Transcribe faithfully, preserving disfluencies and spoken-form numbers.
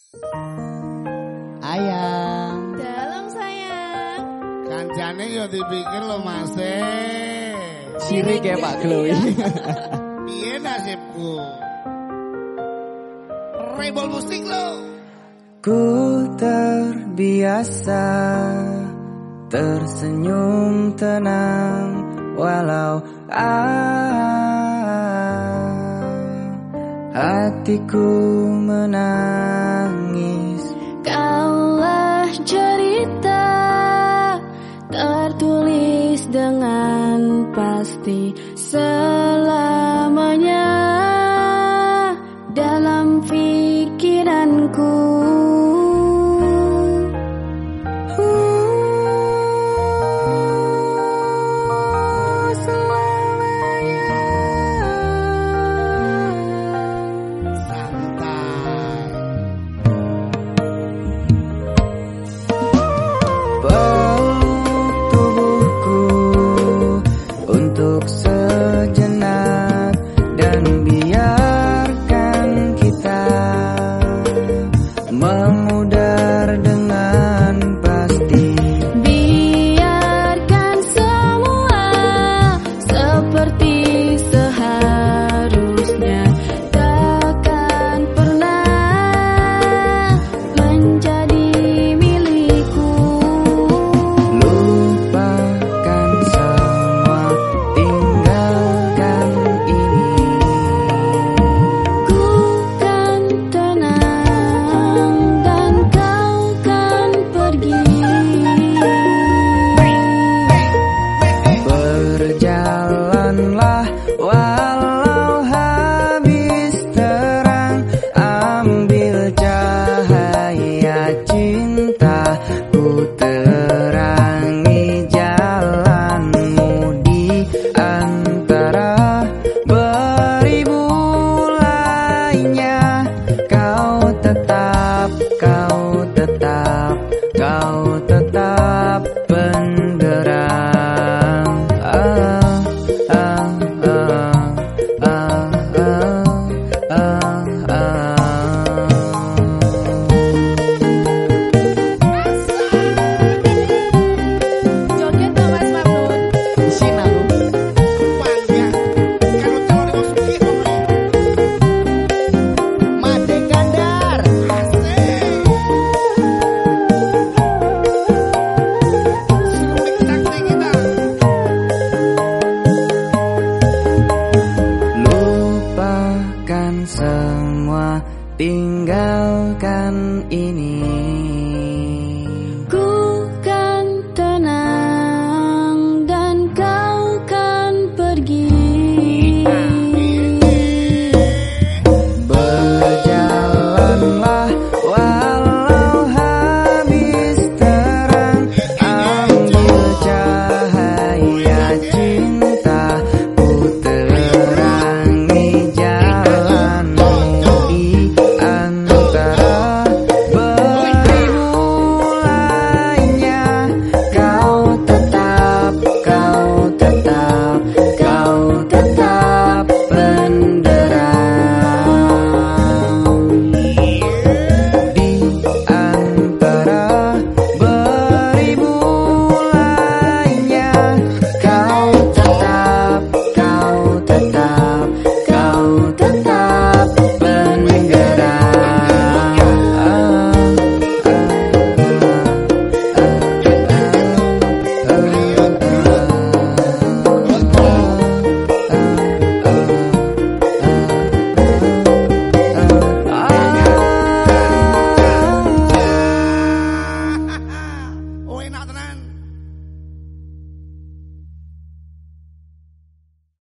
Ayang. Dalam sayang. Kancane yo dipikir lo Mas. Sirik ya Pak Chloe. Piye nasibku? Rebel musik lo. Ku terbiasa tersenyum tenang walau ah, hatiku menangis. Kaulah cerita tertulis dengan pasti selamanya dalam pikiranku. Untuk sejenak dan biarkan kita memudar dengan pasti. Biarkan semua seperti seharusnya, takkan pernah menjadi milikku. Lupakan semua, tinggalkan ini. Ku kan tenang dan kau kan pergi. Berjalanlah walau habis terang, ambil cahaya cinta, ku terangi jalanmu di antara beribu lainnya. Kau tetap, kau tetap, kau tetap benderang. Ah, ah, ah, ah, ah, ah, ah. Joget tuh Mas Mamun. Isin aku. Rupanya kalau calon dimasuki dulu. Made Kandar. Serulik taktik kita. Lupakan semua, tinggalkan ini.